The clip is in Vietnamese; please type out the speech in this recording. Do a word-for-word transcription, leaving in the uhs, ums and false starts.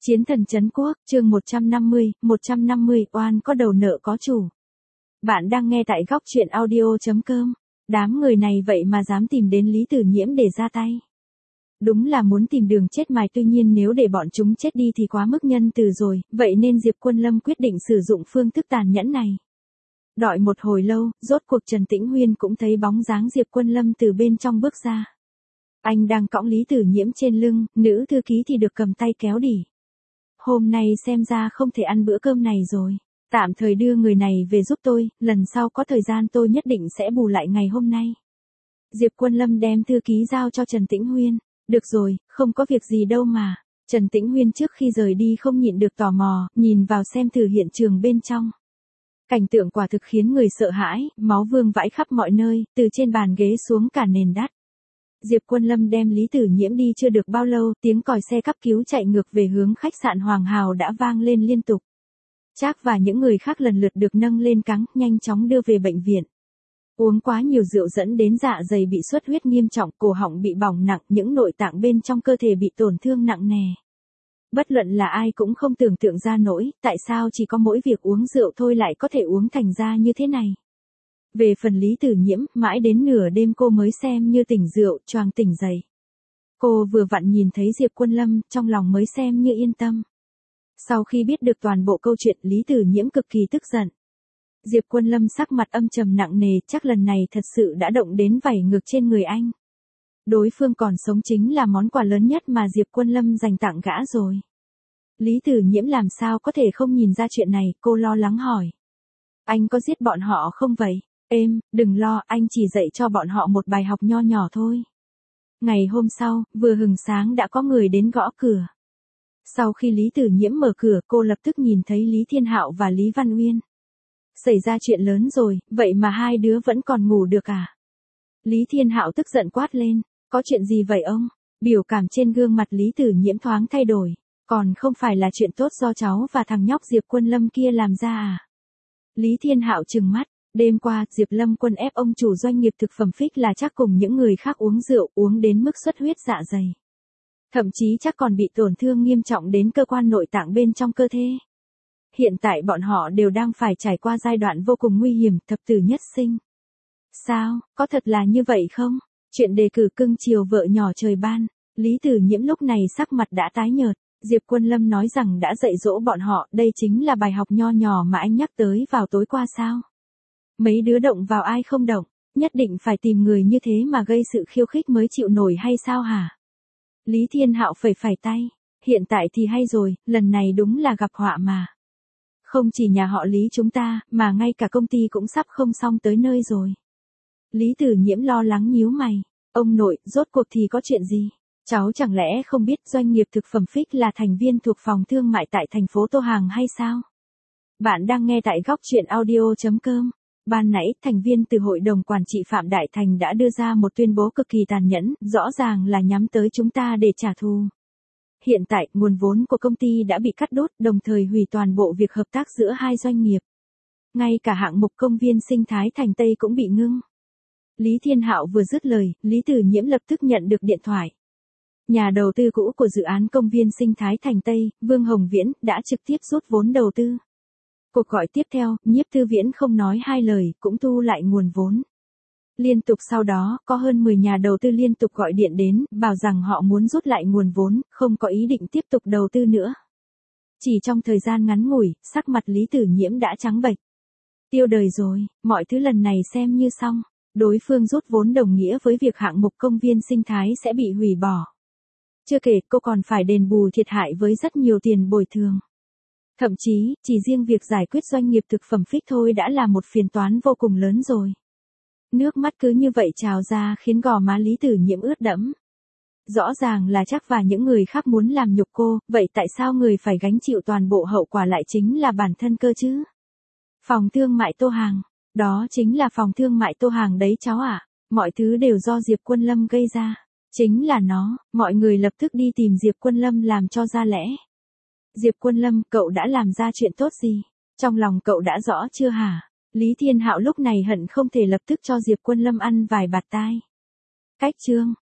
Chiến thần trấn quốc, chương một trăm năm mươi, một trăm năm mươi, oan có đầu nợ có chủ. Bạn đang nghe tại góc truyện audio chấm com. Đám người này vậy mà dám tìm đến Lý Tử Nhiễm để ra tay. Đúng là muốn tìm đường chết mài, tuy nhiên nếu để bọn chúng chết đi thì quá mức nhân từ rồi, vậy nên Diệp Quân Lâm quyết định sử dụng phương thức tàn nhẫn này. Đợi một hồi lâu, rốt cuộc Trần Tĩnh Huyên cũng thấy bóng dáng Diệp Quân Lâm từ bên trong bước ra. Anh đang cõng Lý Tử Nhiễm trên lưng, nữ thư ký thì được cầm tay kéo đỉ. Hôm nay xem ra không thể ăn bữa cơm này rồi. Tạm thời đưa người này về giúp tôi, lần sau có thời gian tôi nhất định sẽ bù lại ngày hôm nay. Diệp Quân Lâm đem thư ký giao cho Trần Tĩnh Huyên. Được rồi, không có việc gì đâu mà. Trần Tĩnh Huyên trước khi rời đi không nhịn được tò mò, nhìn vào xem thử hiện trường bên trong. Cảnh tượng quả thực khiến người sợ hãi, máu vương vãi khắp mọi nơi, từ trên bàn ghế xuống cả nền đất. Diệp Quân Lâm đem Lý Tử Nhiễm đi chưa được bao lâu, tiếng còi xe cấp cứu chạy ngược về hướng khách sạn Hoàng Hào đã vang lên liên tục. Trác và những người khác lần lượt được nâng lên cáng, nhanh chóng đưa về bệnh viện. Uống quá nhiều rượu dẫn đến dạ dày bị xuất huyết nghiêm trọng, cổ họng bị bỏng nặng, những nội tạng bên trong cơ thể bị tổn thương nặng nề. Bất luận là ai cũng không tưởng tượng ra nổi, tại sao chỉ có mỗi việc uống rượu thôi lại có thể uống thành ra như thế này. Về phần Lý Tử Nhiễm, mãi đến nửa đêm cô mới xem như tỉnh rượu, choàng tỉnh dậy. Cô vừa vặn nhìn thấy Diệp Quân Lâm, trong lòng mới xem như yên tâm. Sau khi biết được toàn bộ câu chuyện, Lý Tử Nhiễm cực kỳ tức giận. Diệp Quân Lâm sắc mặt âm trầm nặng nề, chắc lần này thật sự đã động đến vảy ngược trên người anh. Đối phương còn sống chính là món quà lớn nhất mà Diệp Quân Lâm dành tặng gã rồi. Lý Tử Nhiễm làm sao có thể không nhìn ra chuyện này, cô lo lắng hỏi. Anh có giết bọn họ không vậy? Êm, đừng lo, anh chỉ dạy cho bọn họ một bài học nho nhỏ thôi. Ngày hôm sau, vừa hừng sáng đã có người đến gõ cửa. Sau khi Lý Tử Nhiễm mở cửa, cô lập tức nhìn thấy Lý Thiên Hạo và Lý Văn Uyên. Xảy ra chuyện lớn rồi, vậy mà hai đứa vẫn còn ngủ được à? Lý Thiên Hạo tức giận quát lên, có chuyện gì vậy ông? Biểu cảm trên gương mặt Lý Tử Nhiễm thoáng thay đổi, còn không phải là chuyện tốt do cháu và thằng nhóc Diệp Quân Lâm kia làm ra à? Lý Thiên Hạo trừng mắt. Đêm qua, Diệp Lâm Quân ép ông chủ doanh nghiệp thực phẩm Phích là chắc cùng những người khác uống rượu, uống đến mức xuất huyết dạ dày. Thậm chí chắc còn bị tổn thương nghiêm trọng đến cơ quan nội tạng bên trong cơ thể. Hiện tại bọn họ đều đang phải trải qua giai đoạn vô cùng nguy hiểm, thập tử nhất sinh. Sao, có thật là như vậy không? Chuyện đề cử cưng chiều vợ nhỏ trời ban, Lý Tử Nhiễm lúc này sắc mặt đã tái nhợt. Diệp Quân Lâm nói rằng đã dạy dỗ bọn họ, đây chính là bài học nho nhỏ mà anh nhắc tới vào tối qua sao? Mấy đứa động vào ai không động, nhất định phải tìm người như thế mà gây sự khiêu khích mới chịu nổi hay sao hả? Lý Thiên Hạo phẩy phẩy tay, hiện tại thì hay rồi, lần này đúng là gặp họa mà. Không chỉ nhà họ Lý chúng ta, mà ngay cả công ty cũng sắp không xong tới nơi rồi. Lý Tử Nhiễm lo lắng nhíu mày, ông nội, rốt cuộc thì có chuyện gì? Cháu chẳng lẽ không biết doanh nghiệp thực phẩm Phích là thành viên thuộc phòng thương mại tại thành phố Tô Hàng hay sao? Bạn đang nghe tại góc truyện audio chấm com. Ban nãy, thành viên từ hội đồng quản trị Phạm Đại Thành đã đưa ra một tuyên bố cực kỳ tàn nhẫn, rõ ràng là nhắm tới chúng ta để trả thù. Hiện tại, nguồn vốn của công ty đã bị cắt đốt, đồng thời hủy toàn bộ việc hợp tác giữa hai doanh nghiệp. Ngay cả hạng mục công viên sinh thái Thành Tây cũng bị ngưng. Lý Thiên Hạo vừa dứt lời, Lý Tử Nhiễm lập tức nhận được điện thoại. Nhà đầu tư cũ của dự án công viên sinh thái Thành Tây, Vương Hồng Viễn, đã trực tiếp rút vốn đầu tư. Cuộc gọi tiếp theo, Nhiếp Thư Viễn không nói hai lời, cũng thu lại nguồn vốn. Liên tục sau đó, có hơn mười nhà đầu tư liên tục gọi điện đến, bảo rằng họ muốn rút lại nguồn vốn, không có ý định tiếp tục đầu tư nữa. Chỉ trong thời gian ngắn ngủi, sắc mặt Lý Tử Nhiễm đã trắng bệch. Tiêu đời rồi, mọi thứ lần này xem như xong. Đối phương rút vốn đồng nghĩa với việc hạng mục công viên sinh thái sẽ bị hủy bỏ. Chưa kể, cô còn phải đền bù thiệt hại với rất nhiều tiền bồi thường. Thậm chí, chỉ riêng việc giải quyết doanh nghiệp thực phẩm Phích thôi đã là một phiền toán vô cùng lớn rồi. Nước mắt cứ như vậy trào ra khiến gò má Lý Tử Nhiễm ướt đẫm. Rõ ràng là chắc và những người khác muốn làm nhục cô, vậy tại sao người phải gánh chịu toàn bộ hậu quả lại chính là bản thân cơ chứ? Phòng thương mại Tô Hàng, đó chính là phòng thương mại Tô Hàng đấy cháu ạ, à? Mọi thứ đều do Diệp Quân Lâm gây ra. Chính là nó, mọi người lập tức đi tìm Diệp Quân Lâm làm cho ra lẽ. Diệp Quân Lâm, cậu đã làm ra chuyện tốt gì? Trong lòng cậu đã rõ chưa hả? Lý Thiên Hạo lúc này hận không thể lập tức cho Diệp Quân Lâm ăn vài bạt tai. Cách chương